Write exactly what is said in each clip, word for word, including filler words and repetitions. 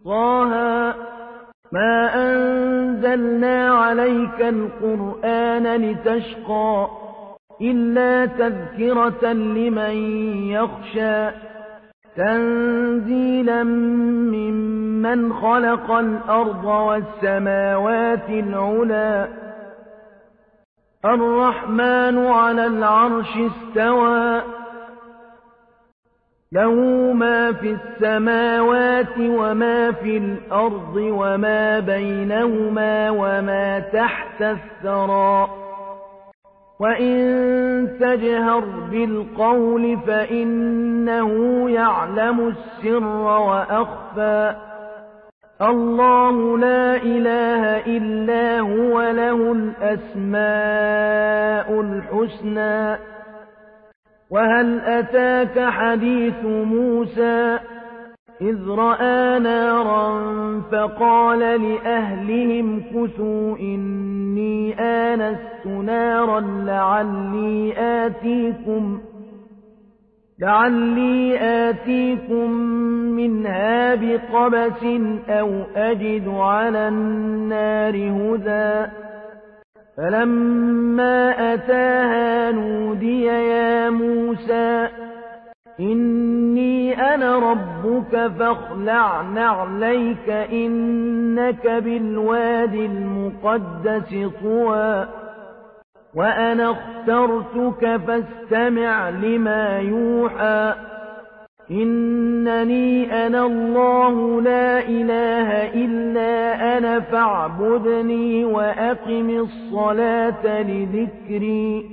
طه ما أنزلنا عليك القرآن لتشقى إلا تذكرة لمن يخشى تنزيلا ممن خلق الأرض والسماوات العلى الرحمن على العرش استوى له ما في السماوات وما في الأرض وما بينهما وما تحت الثرى وإن تجهر بالقول فإنه يعلم السر وأخفى الله لا إله إلا هو له الأسماء الحسنى وهل أتاك حديث موسى إذ رأى نارا فقال لأهلهم كثوا إني آنست نارا لعلي آتيكم لعلي آتيكم منها بقبس أو أجد على النار هدى فلما أتاها نودي يا موسى إني أنا ربك فاخلع نعليك إنك بالواد المقدس طوى وأنا اخترتك فاستمع لما يوحى إنني أنا الله لا إله إلا أنا فاعبدني وأقم الصلاة لذكري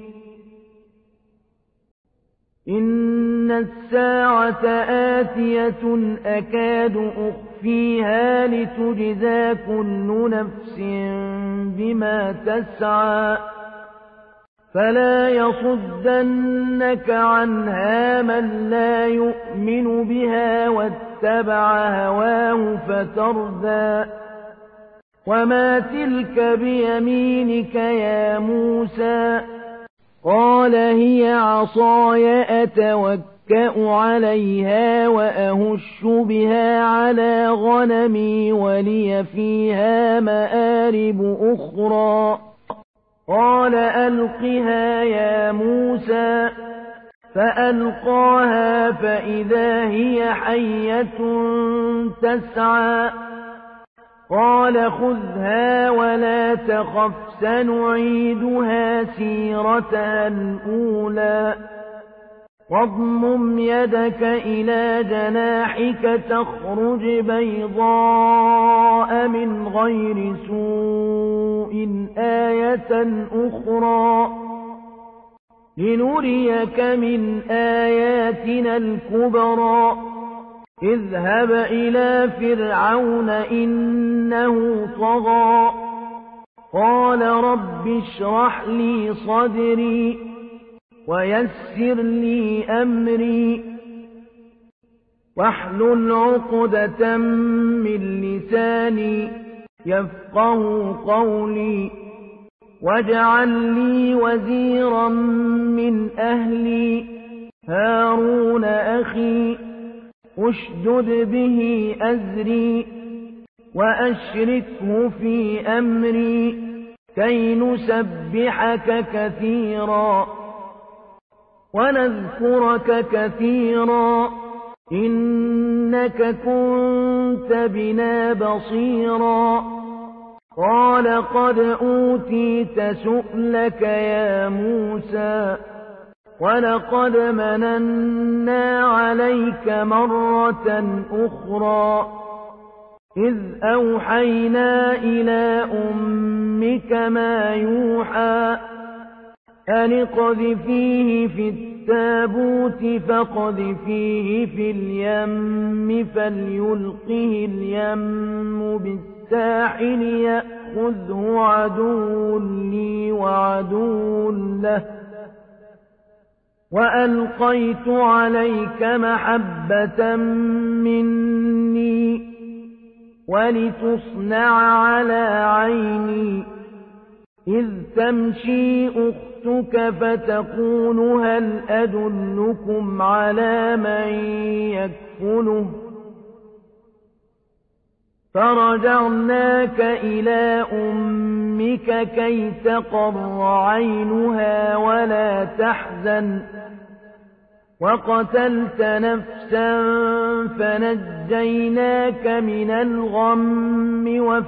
إن الساعة آتية أكاد أخفيها لتجزى كل نفس بما تسعى فلا يصدنك عنها من لا يؤمن بها واتبع هواه فتردى وما تلك بيمينك يا موسى قال هي عصاي أتوكأ عليها وأهش بها على غنمي ولي فيها مآرب أخرى قال ألقها يا موسى فألقاها فإذا هي حية تسعى قال خذها ولا تخف سنعيدها سيرتها الأولى واضمم يدك إلى جناحك تخرج بيضاء من غير سوء آية أخرى لنريك من آياتنا الكبرى اذهب إلى فرعون إنه طغى قال رب اشرح لي صدري ويسر لي أمري واحلل عقدة من لساني يفقه قولي واجعل لي وزيرا من أهلي هارون أخي اشدد به أزري وأشركه في أمري كي نسبحك كثيرا ونذكرك كثيرا إنك كنت بنا بصيرا قال قد أوتيت سؤلك يا موسى ولقد مننا عليك مرة أخرى إذ أوحينا إلى أمك ما يوحى أن اقذفيه في التابوت فاقذفيه في اليم فليلقه اليم بالساحل يأخذه عدو لي وعدو له وألقيت عليك محبة مني ولتصنع على عيني إذ تمشي أختك فتقول هل أدلكم على من يكفله فرجعناك إلى أمك كي تقر عينها ولا تحزن وقتلت نفسا فنجيناك من الغم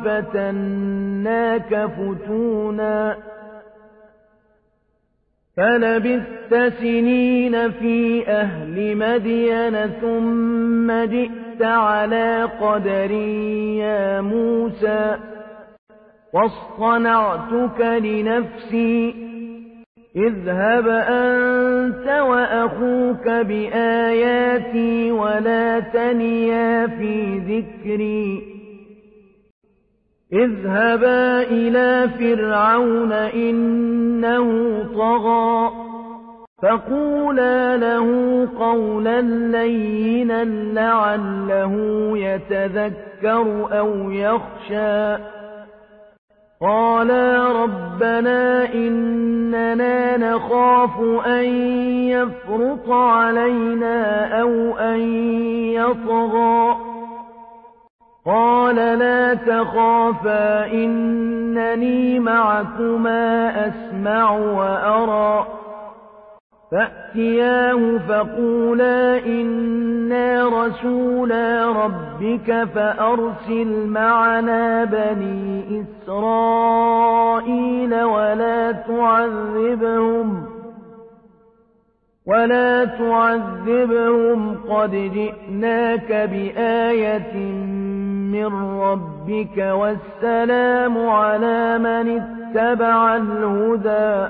وفتناك فتونا فلبثت سنين في أهل مدين ثم جئت على قدري يا موسى واصطنعتك لنفسي اذهب أنت وأخوك بآياتي ولا تنيا في ذكري اذهبا إلى فرعون إنه طغى فقولا له قولا لينا لعله يتذكر أو يخشى قالا ربنا إننا نخاف أن يفرط علينا أو أن يطغى قال لا تخافا إنني معكما أسمع وأرى فأتياه فقولا إنا رسولا ربك فأرسل معنا بني إسرائيل ولا تعذبهم ولا تعذبهم قد جئناك بآية من ربك والسلام على من اتبع الهدى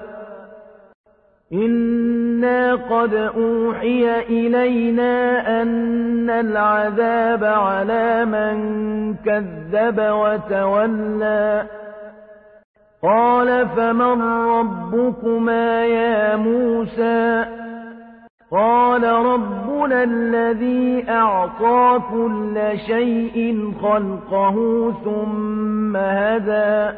إنا قد أوحي إلينا أن العذاب على من كذب وتولى قال فمن ربكما يا موسى قال ربنا الذي أعطى كل شيء خلقه ثم هدى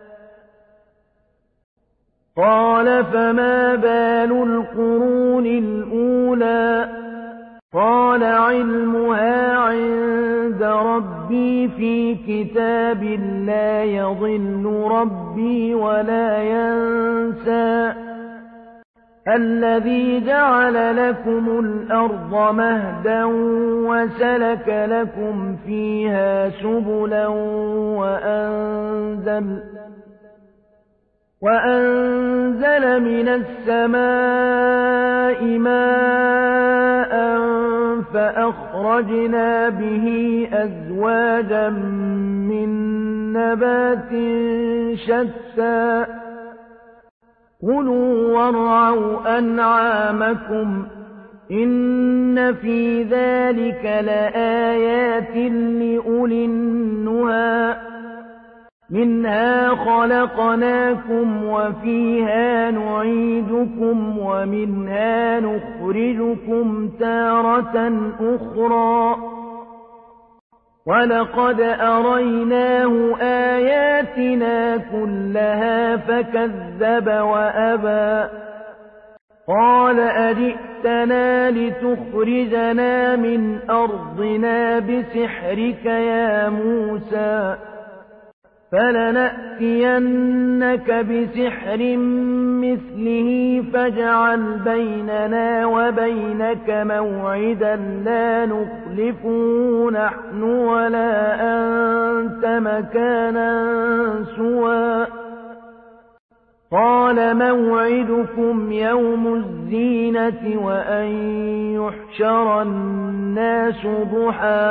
قال فما بال القرون الأولى قال علمها عند ربي في كتاب لا يضل ربي ولا ينسى الذي جعل لكم الأرض مهدا وسلك لكم فيها سبلا وأنزل وأنزل من السماء ماء فأخرجنا به أزواجا من نبات شتى كلوا وارعوا أنعامكم إن في ذلك لآيات لأولي النهى منها خلقناكم وفيها نعيدكم ومنها نخرجكم تارة أخرى ولقد أريناه آياتنا كلها فكذب وأبى قال أجئتنا لتخرجنا من أرضنا بسحرك يا موسى فلنأتينك بسحر مثله فاجعل بيننا وبينك موعدا لا نخلفه نحن ولا أنت مكانا سوى قال موعدكم يوم الزينة وأن يحشر الناس ضحى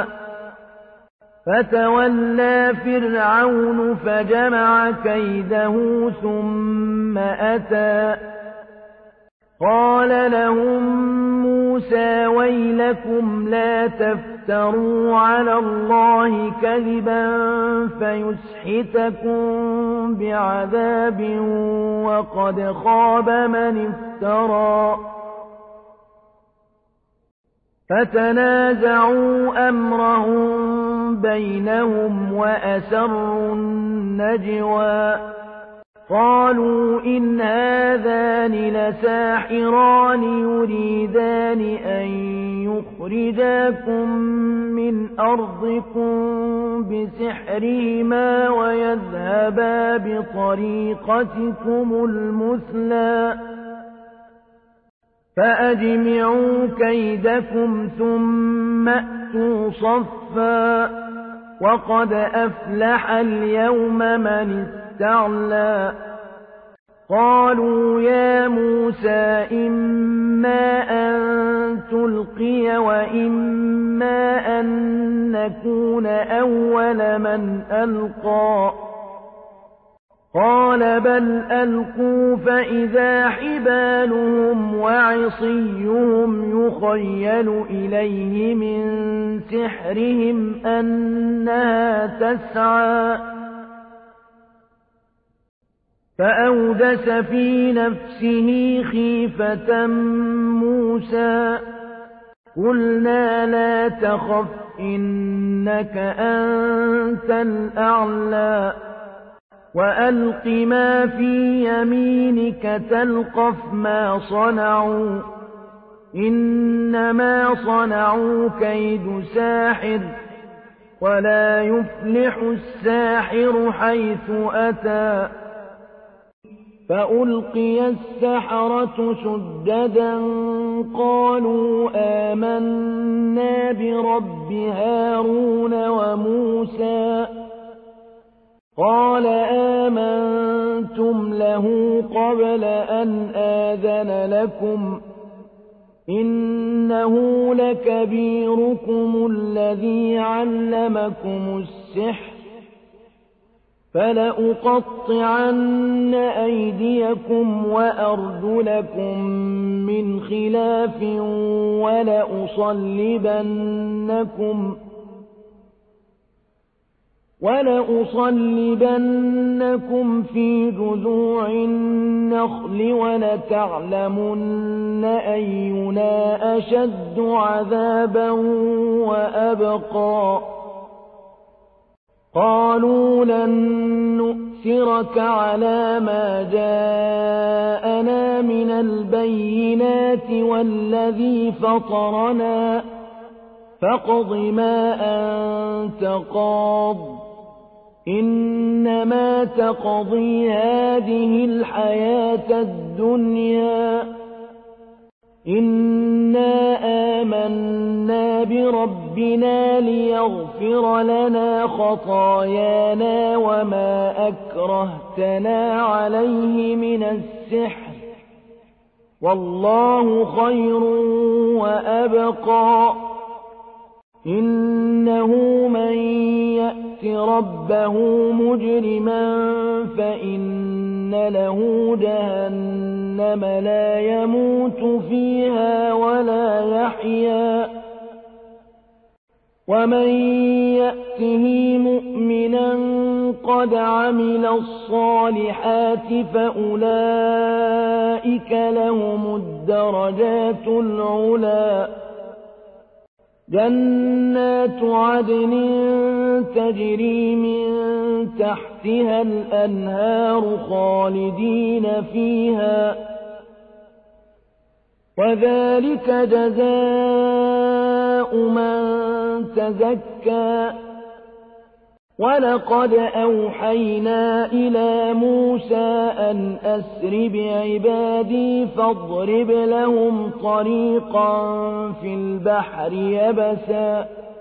فتولى فرعون فجمع كيده ثم أتى قال لهم موسى ويلكم لا تفتروا على الله كذبا فيسحتكم بعذاب وقد خاب من افترى فتنازعوا أمرهم بينهم وأسروا النجوى قالوا إن هذان لساحران يريدان أن ليخرجاكم من أرضكم بسحرهما ويذهبا بطريقتكم المثلى فأجمعوا كيدكم ثم أتوا صفا وقد أفلح اليوم من استعلى قالوا يا موسى إما أن تلقي وإما أن نكون أول من ألقى قال بل ألقوا فإذا حبالهم وعصيهم يخيل إليه من سحرهم أنها تسعى فأوجس في نفسه خيفة موسى قلنا لا تخف إنك أنت الأعلى وألق ما في يمينك تلقف ما صنعوا إنما صنعوا كيد ساحر ولا يفلح الساحر حيث أتى فألقي السحرة سجدا قالوا آمنا برب هارون وموسى قال آمنتم له قبل أن آذن لكم إنه لكبيركم الذي علمكم السحر فلأقطعن أيديكم وأرجلكم من خلاف ولأصلبنكم ولأصلبنكم في جذوع النخل ولتعلمن أينا أشد عذابا وأبقى قالوا لن نؤثرك على ما جاءنا من البينات والذي فطرنا فاقض ما أنت قاض إنما تقضي هذه الحياة الدنيا إنا آمنا بربنا ليغفر لنا خطايانا وما أكرهتنا عليه من السحر والله خير وأبقى إنه من يأت ربه مجرما فإن له جهنم لا يموت فيها ولا يحيا ومن يأته مؤمنا قد عمل الصالحات فأولئك لهم الدرجات العلى جنات عدن تجري من تحتها الأنهار خالدين فيها وذلك جزاء من تزكى ولقد أوحينا إلى موسى أن أسر بعبادي فاضرب لهم طريقا في البحر يبسا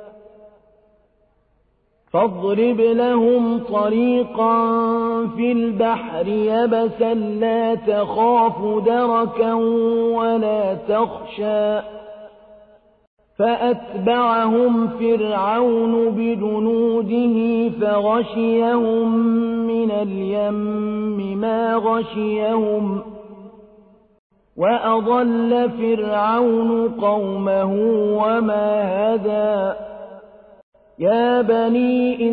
فاضرب لهم طريقا في البحر يبسا لا تخاف دركا ولا تخشى فأتبعهم فرعون بجنوده فغشيهم من اليم ما غشيهم وأضل فرعون قومه وما هدى يا بني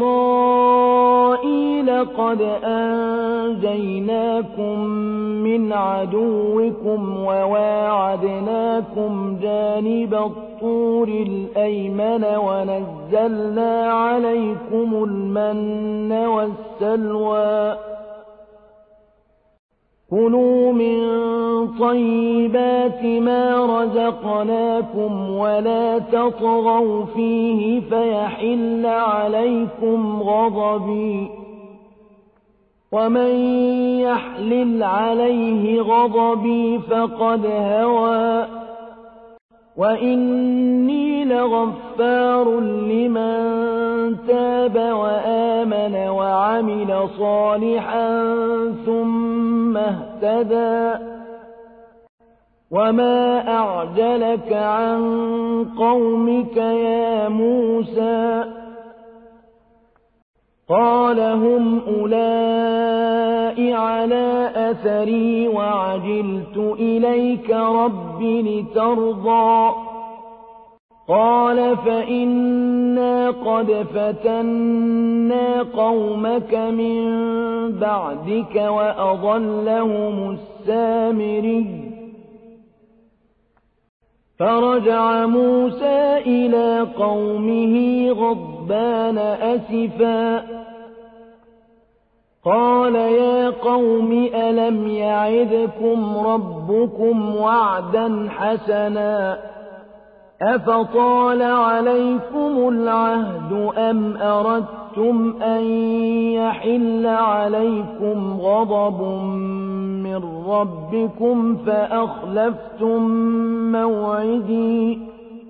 إسرائيل قد أنجيناكم من عدوكم وواعدناكم جانب الطور الأيمن ونزلنا عليكم المن والسلوى كُلُوا مِن طَيِّبَاتِ مَا رَزَقْنَاكُمْ وَلَا تَطْغَوْا فِيهِ فَيَحِلَّ عَلَيْكُمْ غَضَبِي وَمَن يَحْلِلْ عَلَيْهِ غَضَبِي فَقَدْ هَوَىٰ وَإِنِّي لَغَفَّارٌ لِّمَن تَابَ وَآمَنَ وَعَمِلَ صَالِحًا ثُمَّ اهْتَدَىٰ وَمَا أَعْجَلَكَ عَن قَوْمِكَ يَا مُوسَىٰ قَالَ هُمْ أُولَاءِ عَلَىٰ أَثَرِي وَعَجِلْتُ إِلَيْكَ رَبِّ لِتَرْضَىٰ قَالَ فَإِنَّا قَدْ فَتَنَّا قَوْمَكَ مِن بَعْدِكَ وَأَضَلَّهُمُ السَّامِرِيُّ فرجع موسى إلى قومه غضبان أسفا قال يا قوم ألم يعدكم ربكم وعدا حسنا أفطال عليكم العهد أم أردتم أن يحل عليكم غضب من ربكم فأخلفتم موعدي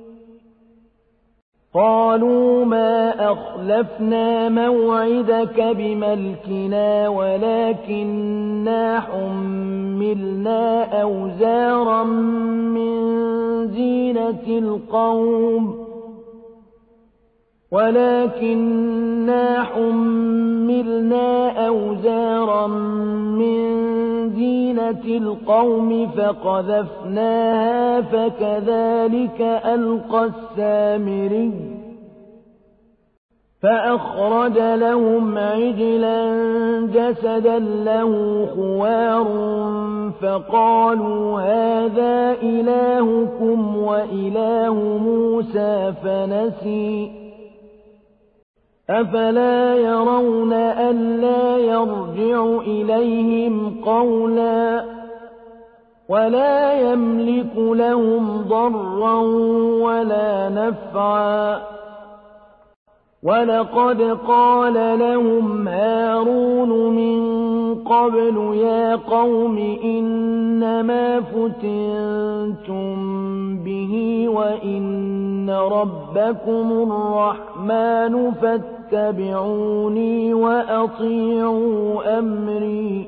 قالوا ما أخلفنا موعدك بملكنا ولكننا حملنا أوزارا من زينة القوم ولكننا حملنا أوزارا من زينة القوم فقذفناها فكذلك ألقى السامري فأخرج لهم عجلا جسدا له خوار فقالوا هذا إلهكم وإله موسى فنسي أفلا يرون ألا يرجع إليهم قولا ولا يملك لهم ضرا ولا نفعا ولقد قال لهم هارون من قبل يا قوم إنما فتنتم به وإن ربكم الرحمن فاتبعوني وأطيعوا أمري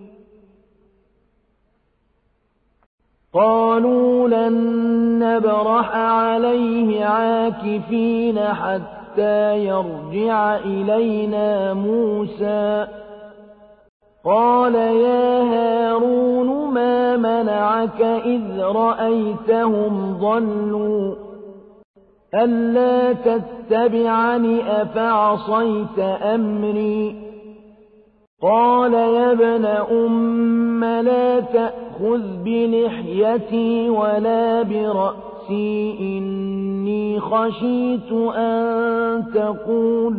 قالوا لن نبرح عليه عاكفين حتى يرجع إلينا موسى قال يا هارون ما منعك إذ رأيتهم ضلوا ألا تتبعني أفعصيت أمري قال يا ابن أم لا تأخذ بلحيتي ولا برأسي إني خشيت أن تقول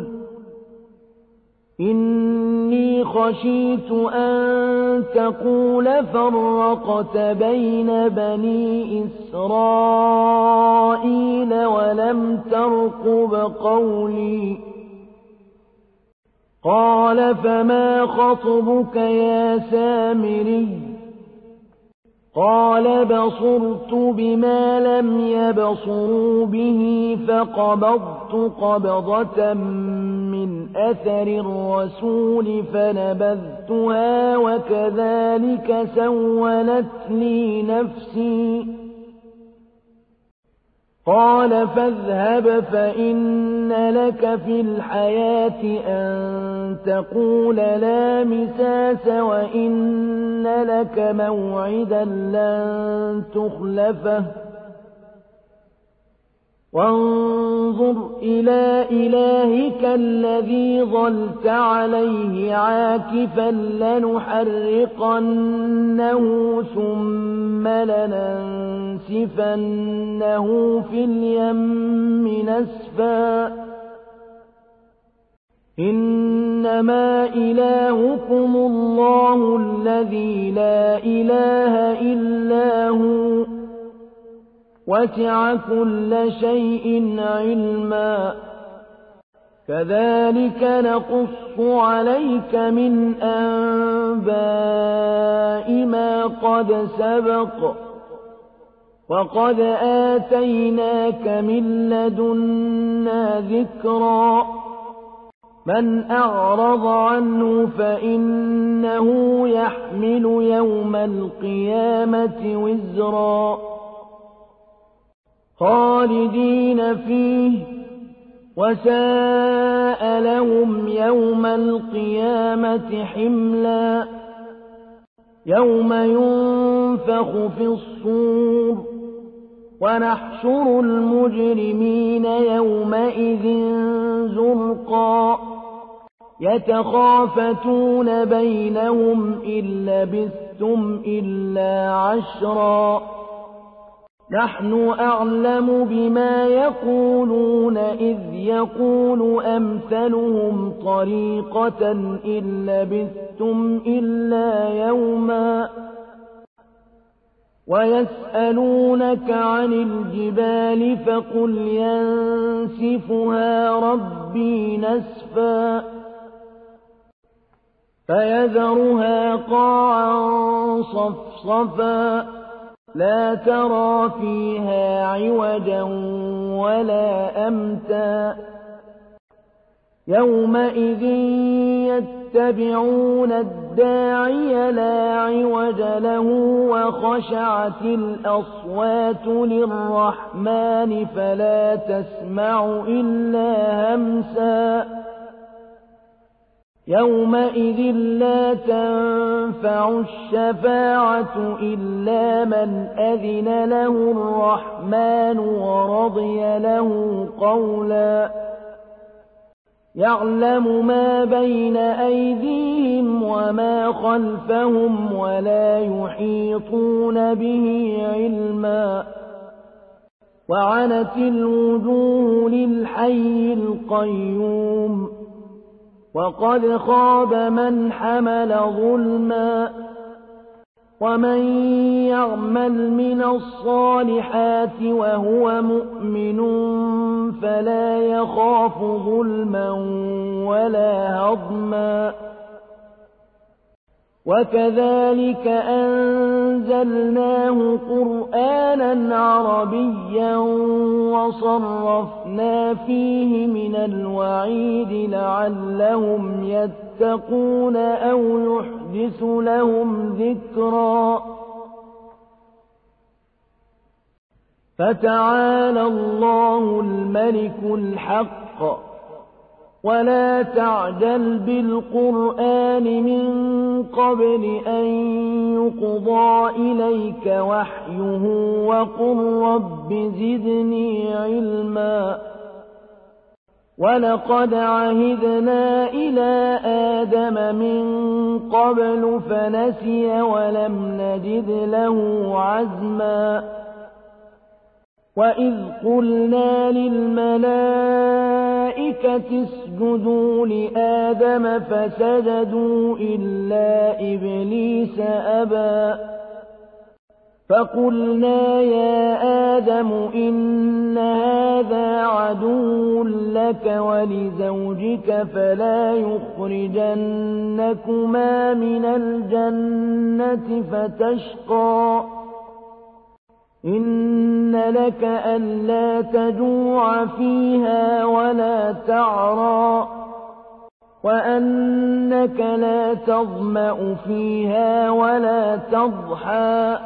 إني خشيت أن تقول فرقت بين بني إسرائيل ولم ترقب قولي قال فما خطبك يا سامري قال بصرت بما لم يبصروا به فقبضت قبضة من أثر الرسول فنبذتها وكذلك سولت لي نفسي قال فاذهب فإن لك في الحياة أن تقول لا مساس وإن لك موعدا لن تخلفه وانظر إلى إلهك الذي ظلت عليه عاكفا لنحرقنه ثم لننسفنه في اليم نسفا إن إنما إلهكم الله الذي لا إله إلا هو وسع كل شيء علما كذلك نقص عليك من أنباء ما قد سبق وقد آتيناك من لدنا ذكرا من أعرض عنه فإنه يحمل يوم القيامة وزرا خالدين فيه وساء لهم يوم القيامة حملا يوم ينفخ في الصور ونحشر المجرمين يومئذ زرقا يتخافتون بينهم إن لبثتم إلا عشرا نحن أعلم بما يقولون إذ يقول أمثلهم طريقة إن لبثتم إلا يوما ويسألونك عن الجبال فقل ينسفها ربي نسفا فيذرها قاعا صفصفا لا ترى فيها عوجا ولا أمتا يومئذ يتبعون الداعي لا عوج له وخشعت الأصوات للرحمن فلا تسمع إلا همسا يومئذ لا تنفع الشفاعة إلا من أذن له الرحمن ورضي له قولا يعلم ما بين أيديهم وما خلفهم ولا يحيطون به علما وعنت الوجوه للحي القيوم وقد خاب من حمل ظلما ومن يعمل من الصالحات وهو مؤمن فلا يخاف ظلما ولا هضما وكذلك أنزلناه قرآنا عربيا وصرفنا فيه من الوعيد لعلهم يتقون أو يحدث لهم ذكرا فتعالى الله الملك الحق ولا تعجل بالقرآن من قبل أن يقضى إليك وحيه وقل رب زدني علما ولقد عهدنا إلى آدم من قبل فنسي ولم نجد له عزما وإذ قلنا للملائكة اسجدوا لآدم فسجدوا إلا إبليس أبى فقلنا يا آدم إن هذا عدو لك ولزوجك فلا يخرجنكما من الجنة فتشقى إن لك ألا تجوع فيها ولا تعرى وأنك لا تظمأ فيها ولا تضحى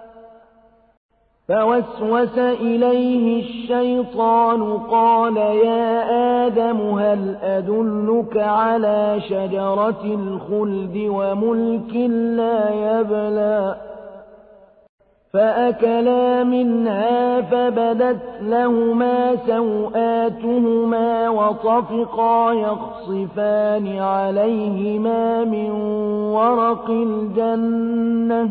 فوسوس إليه الشيطان قال يا آدم هل أدلك على شجرة الخلد وملك لا يبلى فأكلا منها فبدت لهما سوآتهما وطفقا يخصفان عليهما من ورق الجنة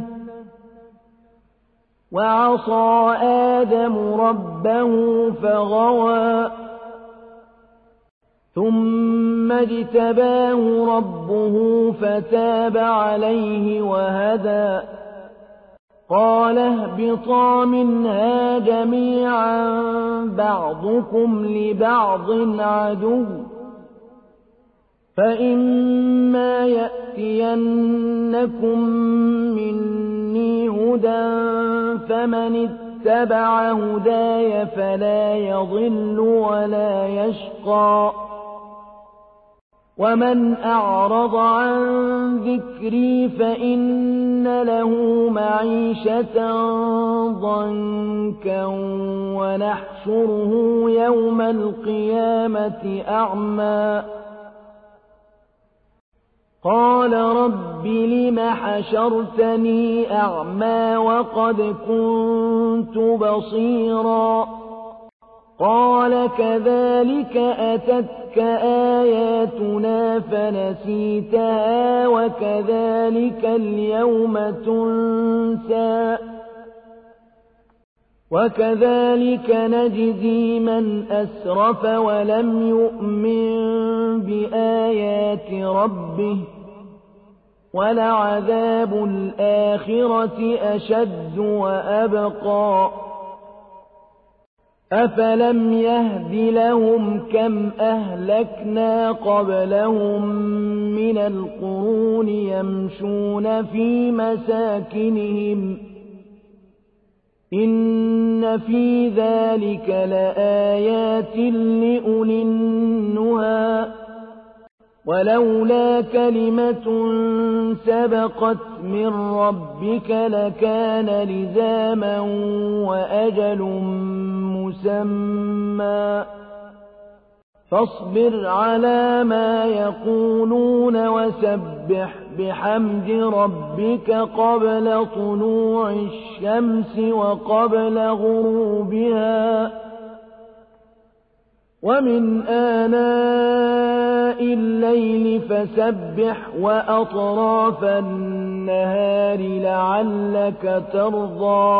وعصى آدم ربه فغوى ثم اجتباه ربه فتاب عليه وهدى قال اهبطا منها جميعا بعضكم لبعض عدو فإما يأتينكم مني هدى فمن اتبع هداي فلا يضل ولا يشقى ومن أعرض عن ذكري فإن له معيشة ضنكا ونحشره يوم القيامة أعمى قال رب لم حشرتني أعمى وقد كنت بصيرا قال كذلك أتتك آياتنا فنسيتها وكذلك اليوم تنسى وكذلك نجزي من أسرف ولم يؤمن بآيات ربه ولعذاب الآخرة أشد وأبقى أفلم يهد لهم كم أهلكنا قبلهم من القرون يمشون في مساكنهم إن في ذلك لآيات لأولي النهى ولولا كلمة سبقت من ربك لكان لزاما وأجل مسمى فاصبر على ما يقولون وسبح بحمد ربك قبل طلوع الشمس وقبل غروبها ومن آناء الليل فسبح وأطراف النهار لعلك ترضى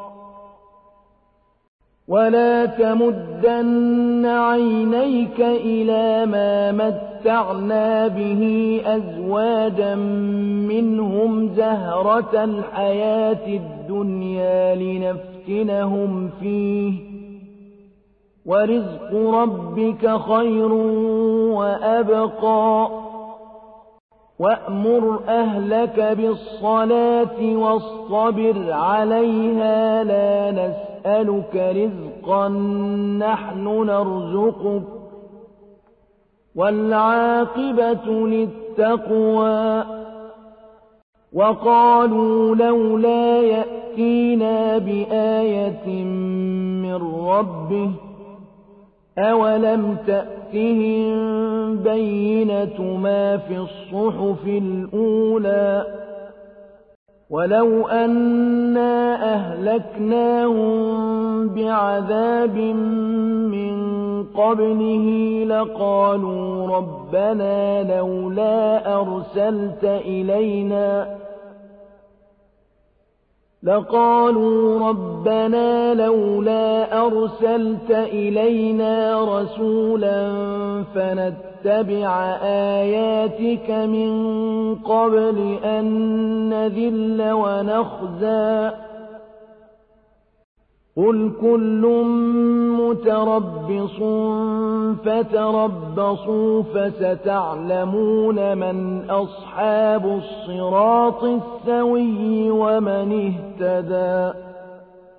ولا تمدن عينيك إلى ما متعنا به أزواجا منهم زهرة الحياة الدنيا لنفتنهم فيه ورزق ربك خير وأبقى وأمر أهلك بالصلاة واصطبر عليها لا نسألك رزقا نحن نرزقك والعاقبة للتقوى وقالوا لولا يأتينا بآية من ربه أولم تأتهم بينة ما في الصحف الأولى ولو أنا أهلكناهم بعذاب من قبله لقالوا ربنا لولا أرسلت إلينا لقالوا ربنا لولا أرسلت إلينا رسولا فنتبع آياتك من قبل أن نذل ونخزى قل كل متربص فتربصوا فستعلمون من أصحاب الصراط السوي ومن اهتدى